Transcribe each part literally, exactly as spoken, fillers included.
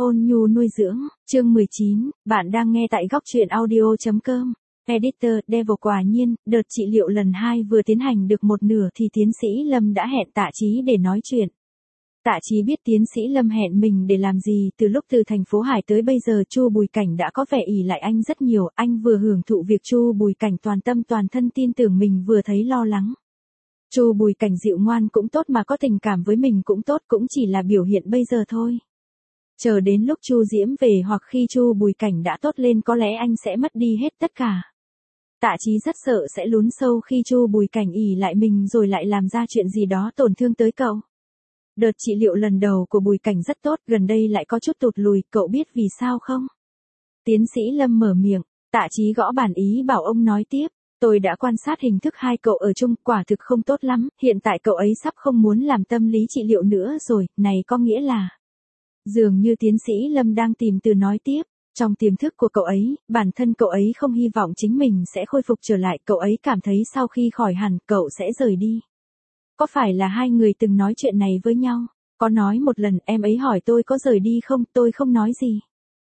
Ôn nhu nuôi dưỡng, chương mười chín, bạn đang nghe tại góc truyện audio.com. Editor, Devil quả nhiên, đợt trị liệu lần hai vừa tiến hành được một nửa thì tiến sĩ Lâm đã hẹn Tạ Chí để nói chuyện. Tạ Chí biết tiến sĩ Lâm hẹn mình để làm gì, từ lúc từ thành phố Hải tới bây giờ Chu Bùi Cảnh đã có vẻ ỷ lại anh rất nhiều, anh vừa hưởng thụ việc Chu Bùi Cảnh toàn tâm toàn thân tin tưởng mình vừa thấy lo lắng. Chu Bùi Cảnh dịu ngoan cũng tốt mà có tình cảm với mình cũng tốt, cũng chỉ là biểu hiện bây giờ thôi. Chờ đến lúc Chu Diễm về hoặc khi Chu Bùi Cảnh đã tốt lên có lẽ anh sẽ mất đi hết tất cả. Tạ Chí rất sợ sẽ lún sâu khi Chu Bùi Cảnh ỷ lại mình rồi lại làm ra chuyện gì đó tổn thương tới cậu. Đợt trị liệu lần đầu của Bùi Cảnh rất tốt, gần đây lại có chút tụt lùi, cậu biết vì sao không? Tiến sĩ Lâm mở miệng, Tạ Chí gõ bàn ý bảo ông nói tiếp. Tôi đã quan sát hình thức hai cậu ở chung, quả thực không tốt lắm, hiện tại cậu ấy sắp không muốn làm tâm lý trị liệu nữa rồi, này có nghĩa là... Dường như tiến sĩ Lâm đang tìm từ nói tiếp, trong tiềm thức của cậu ấy, bản thân cậu ấy không hy vọng chính mình sẽ khôi phục trở lại, cậu ấy cảm thấy sau khi khỏi hẳn, cậu sẽ rời đi. Có phải là hai người từng nói chuyện này với nhau? Có nói một lần em ấy hỏi tôi có rời đi không, tôi không nói gì.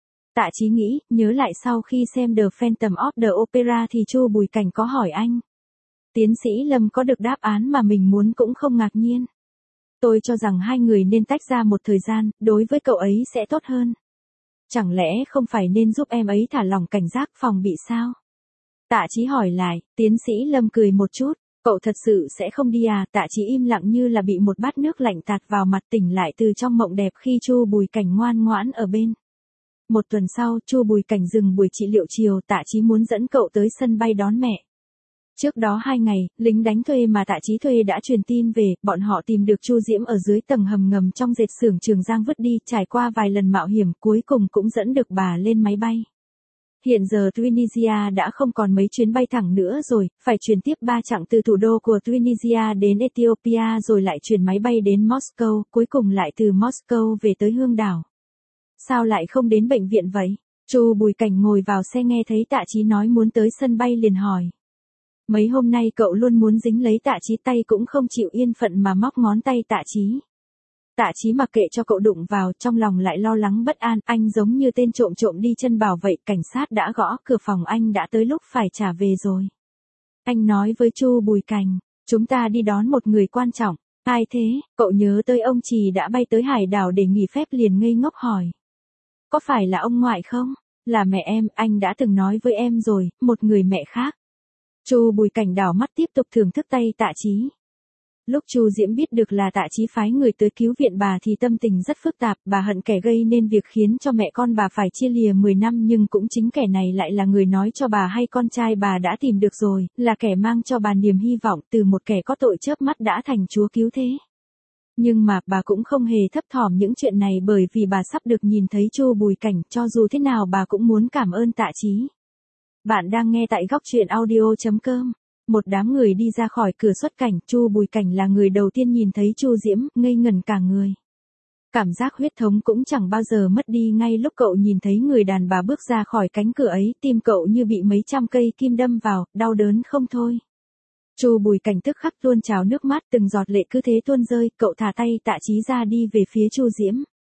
Tạ Chí nghĩ, nhớ lại sau khi xem The Phantom of the Opera thì Chu Bùi Cảnh có hỏi anh. Tiến sĩ Lâm có được đáp án mà mình muốn cũng không ngạc nhiên. Tôi cho rằng hai người nên tách ra một thời gian, đối với cậu ấy sẽ tốt hơn. Chẳng lẽ không phải nên giúp em ấy thả lỏng cảnh giác phòng bị sao? Tạ Chí hỏi lại, tiến sĩ Lâm cười một chút, cậu thật sự sẽ không đi à? Tạ Chí im lặng như là bị một bát nước lạnh tạt vào mặt, tỉnh lại từ trong mộng đẹp khi Chu Bùi Cảnh ngoan ngoãn ở bên. Một tuần sau, Chu Bùi Cảnh dừng buổi trị liệu chiều, Tạ Chí muốn dẫn cậu tới sân bay đón mẹ. Trước đó hai ngày, lính đánh thuê mà Tạ Chí thuê đã truyền tin về, bọn họ tìm được Chu Diễm ở dưới tầng hầm ngầm trong dệt xưởng Trường Giang vứt đi, trải qua vài lần mạo hiểm, cuối cùng cũng dẫn được bà lên máy bay. Hiện giờ Tunisia đã không còn mấy chuyến bay thẳng nữa rồi, phải chuyển tiếp ba chặng từ thủ đô của Tunisia đến Ethiopia rồi lại chuyển máy bay đến Moscow, cuối cùng lại từ Moscow về tới Hương Đảo. Sao lại không đến bệnh viện vậy? Chu Bùi Cảnh ngồi vào xe nghe thấy Tạ Chí nói muốn tới sân bay liền hỏi. Mấy hôm nay cậu luôn muốn dính lấy Tạ Chí, tay cũng không chịu yên phận mà móc ngón tay Tạ Chí. Tạ Chí mặc kệ cho cậu đụng vào, trong lòng lại lo lắng bất an, anh giống như tên trộm trộm đi chân bảo vậy, cảnh sát đã gõ cửa phòng anh, đã tới lúc phải trả về rồi. Anh nói với Chu Bùi Cảnh, chúng ta đi đón một người quan trọng. Ai thế? Cậu nhớ tới ông Trì đã bay tới Hải Đảo để nghỉ phép liền ngây ngốc hỏi. Có phải là ông ngoại không? Là mẹ em, anh đã từng nói với em rồi, một người mẹ khác. Chu Bùi Cảnh đảo mắt tiếp tục thưởng thức tay Tạ Chí. Lúc Chu Diễm biết được là Tạ Chí phái người tới cứu viện bà thì tâm tình rất phức tạp, bà hận kẻ gây nên việc khiến cho mẹ con bà phải chia lìa mười năm, nhưng cũng chính kẻ này lại là người nói cho bà hay con trai bà đã tìm được rồi, là kẻ mang cho bà niềm hy vọng, từ một kẻ có tội chớp mắt đã thành chúa cứu thế. Nhưng mà bà cũng không hề thấp thỏm những chuyện này bởi vì bà sắp được nhìn thấy Chu Bùi Cảnh, cho dù thế nào bà cũng muốn cảm ơn Tạ Chí. Bạn đang nghe tại góc truyện audio.com. Một đám người đi ra khỏi cửa xuất cảnh, Chu Bùi Cảnh là người đầu tiên nhìn thấy Chu Diễm, ngây ngẩn cả người. Cảm giác huyết thống cũng chẳng bao giờ mất đi, ngay lúc cậu nhìn thấy người đàn bà bước ra khỏi cánh cửa ấy, tim cậu như bị mấy trăm cây kim đâm vào, đau đớn không thôi. Chu Bùi Cảnh tức khắc tuôn trào nước mắt, từng giọt lệ cứ thế tuôn rơi, cậu thả tay Tạ Chí ra đi về phía Chu Diễm.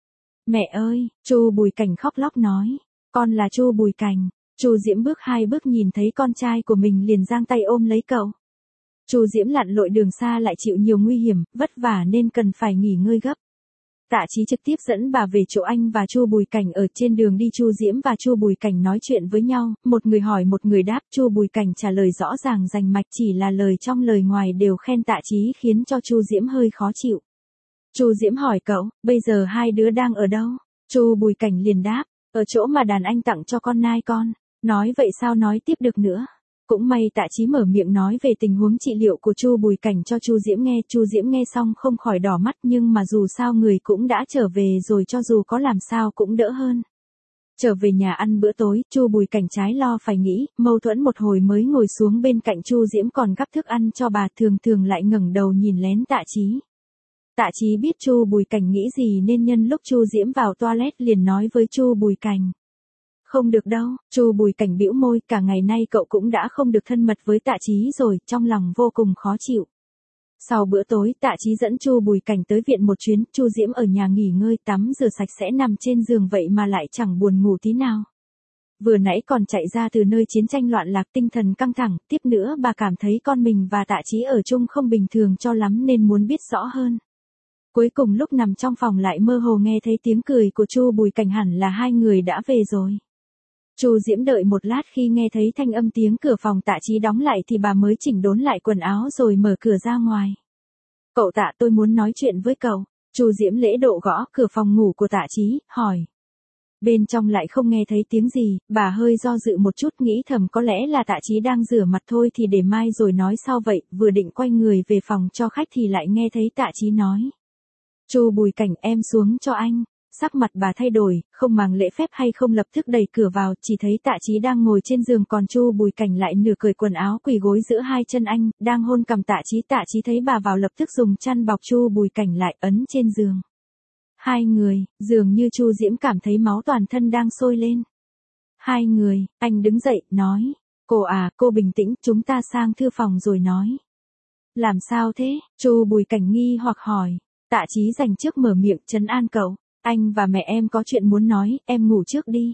Mẹ ơi, Chu Bùi Cảnh khóc lóc nói, con là Chu Bùi Cảnh. Chu Diễm bước hai bước nhìn thấy con trai của mình liền giang tay ôm lấy cậu. Chu Diễm lặn lội đường xa lại chịu nhiều nguy hiểm, vất vả nên cần phải nghỉ ngơi gấp. Tạ Chí trực tiếp dẫn bà về chỗ anh và Chu Bùi Cảnh ở trên đường đi. Chu Diễm và Chu Bùi Cảnh nói chuyện với nhau, một người hỏi một người đáp, Chu Bùi Cảnh trả lời rõ ràng rành mạch, chỉ là lời trong lời ngoài đều khen Tạ Chí khiến cho Chu Diễm hơi khó chịu. Chu Diễm hỏi cậu, bây giờ hai đứa đang ở đâu? Chu Bùi Cảnh liền đáp, ở chỗ mà đàn anh tặng cho con nai con. Nói vậy sao nói tiếp được nữa. Cũng may Tạ Chí mở miệng nói về tình huống trị liệu của Chu Bùi Cảnh cho Chu Diễm nghe. Chu Diễm nghe xong không khỏi đỏ mắt, nhưng mà dù sao người cũng đã trở về rồi, cho dù có làm sao cũng đỡ hơn. Trở về nhà ăn bữa tối, Chu Bùi Cảnh trái lo phải nghĩ, mâu thuẫn một hồi mới ngồi xuống bên cạnh Chu Diễm còn gắp thức ăn cho bà, thường thường lại ngẩng đầu nhìn lén Tạ Chí. Tạ Chí biết Chu Bùi Cảnh nghĩ gì nên nhân lúc Chu Diễm vào toilet liền nói với Chu Bùi Cảnh. Không được đâu, Chu Bùi Cảnh bĩu môi, cả ngày nay cậu cũng đã không được thân mật với Tạ Chí rồi, trong lòng vô cùng khó chịu. Sau bữa tối, Tạ Chí dẫn Chu Bùi Cảnh tới viện một chuyến, Chu Diễm ở nhà nghỉ ngơi tắm rửa sạch sẽ nằm trên giường vậy mà lại chẳng buồn ngủ tí nào. Vừa nãy còn chạy ra từ nơi chiến tranh loạn lạc, tinh thần căng thẳng, tiếp nữa bà cảm thấy con mình và Tạ Chí ở chung không bình thường cho lắm nên muốn biết rõ hơn. Cuối cùng lúc nằm trong phòng lại mơ hồ nghe thấy tiếng cười của Chu Bùi Cảnh, hẳn là hai người đã về rồi. Chu Diễm đợi một lát, khi nghe thấy thanh âm tiếng cửa phòng Tạ Chí đóng lại thì bà mới chỉnh đốn lại quần áo rồi mở cửa ra ngoài. Cậu Tạ, tôi muốn nói chuyện với cậu. Chu Diễm lễ độ gõ cửa phòng ngủ của Tạ Chí, hỏi. Bên trong lại không nghe thấy tiếng gì, bà hơi do dự một chút, nghĩ thầm có lẽ là Tạ Chí đang rửa mặt thôi thì để mai rồi nói sau vậy, vừa định quay người về phòng cho khách thì lại nghe thấy Tạ Chí nói. Chu Bùi Cảnh, em xuống cho anh. Sắc mặt bà thay đổi, không màng lễ phép hay không lập tức đẩy cửa vào, chỉ thấy Tạ Chí đang ngồi trên giường, còn Chu Bùi Cảnh lại nửa cởi quần áo quỳ gối giữa hai chân anh, đang hôn cằm Tạ Chí. Tạ Chí thấy bà vào lập tức dùng chăn bọc Chu Bùi Cảnh lại, ấn trên giường. Hai người, dường như Chu Diễm cảm thấy máu toàn thân đang sôi lên. Hai người, anh đứng dậy, nói. Cô à, cô bình tĩnh, chúng ta sang thư phòng rồi nói. Làm sao thế? Chu Bùi Cảnh nghi hoặc hỏi. Tạ Chí dành trước mở miệng trấn an cậu. Anh và mẹ em có chuyện muốn nói, em ngủ trước đi.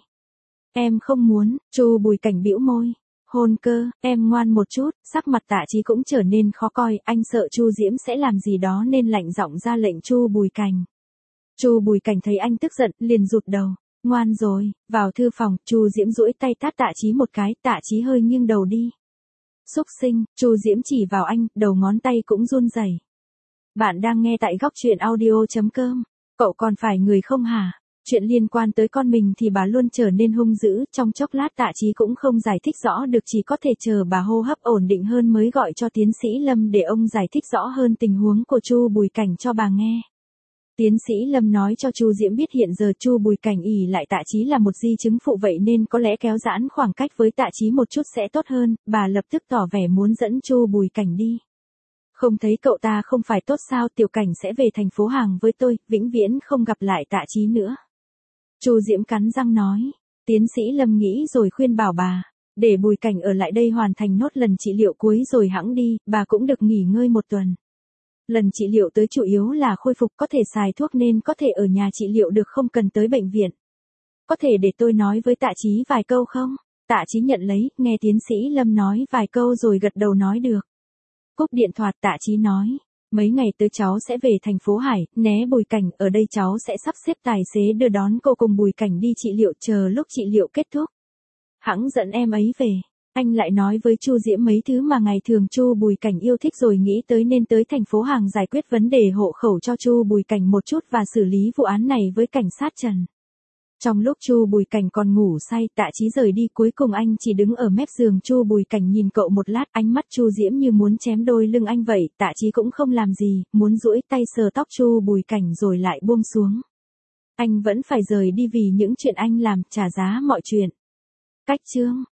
Em không muốn. Chu Bùi Cảnh bĩu môi. Hôn cơ, em ngoan một chút. Sắc mặt Tạ Chí cũng trở nên khó coi, anh sợ Chu Diễm sẽ làm gì đó nên lạnh giọng ra lệnh Chu Bùi Cảnh. Chu Bùi Cảnh thấy anh tức giận, liền rụt đầu. Ngoan rồi. Vào thư phòng, Chu Diễm duỗi tay tát Tạ Chí một cái, Tạ Chí hơi nghiêng đầu đi. Xúc sinh. Chu Diễm chỉ vào anh, đầu ngón tay cũng run rẩy. Bạn đang nghe tại góc truyện audio chấm com. Cậu còn phải người không hả? Chuyện liên quan tới con mình thì bà luôn trở nên hung dữ, trong chốc lát Tạ Chí cũng không giải thích rõ được, chỉ có thể chờ bà hô hấp ổn định hơn mới gọi cho tiến sĩ Lâm để ông giải thích rõ hơn tình huống của Chu Bùi Cảnh cho bà nghe. Tiến sĩ Lâm nói cho Chu Diễm biết hiện giờ Chu Bùi Cảnh ỷ lại Tạ Chí là một di chứng phụ, vậy nên có lẽ kéo giãn khoảng cách với Tạ Chí một chút sẽ tốt hơn, bà lập tức tỏ vẻ muốn dẫn Chu Bùi Cảnh đi. Không thấy cậu ta không phải tốt sao, Tiểu Cảnh sẽ về thành phố Hàng với tôi, vĩnh viễn không gặp lại Tạ Chí nữa. Chu Diễm cắn răng nói. Tiến sĩ Lâm nghĩ rồi khuyên bảo bà, để Bùi Cảnh ở lại đây hoàn thành nốt lần trị liệu cuối rồi hẵng đi, bà cũng được nghỉ ngơi một tuần. Lần trị liệu tới chủ yếu là khôi phục, có thể xài thuốc nên có thể ở nhà trị liệu được, không cần tới bệnh viện. Có thể để tôi nói với Tạ Chí vài câu không? Tạ Chí nhận lấy, nghe tiến sĩ Lâm nói vài câu rồi gật đầu nói được. Cúp điện thoại, Tạ Chí nói. Mấy ngày tới cháu sẽ về thành phố Hải, né Bùi Cảnh, ở đây cháu sẽ sắp xếp tài xế đưa đón cô cùng Bùi Cảnh đi trị liệu, chờ lúc trị liệu kết thúc. Hẵng dẫn em ấy về. Anh lại nói với Chu Diễm mấy thứ mà ngày thường Chu Bùi Cảnh yêu thích rồi nghĩ tới nên tới thành phố Hàng giải quyết vấn đề hộ khẩu cho Chu Bùi Cảnh một chút và xử lý vụ án này với cảnh sát Trần. Trong lúc Chu Bùi Cảnh còn ngủ say, Tạ Chí rời đi, cuối cùng anh chỉ đứng ở mép giường Chu Bùi Cảnh nhìn cậu một lát, ánh mắt Chu Diễm như muốn chém đôi lưng anh vậy. Tạ Chí cũng không làm gì, muốn duỗi tay sờ tóc Chu Bùi Cảnh rồi lại buông xuống. Anh vẫn phải rời đi vì những chuyện anh làm, trả giá mọi chuyện. Cách chương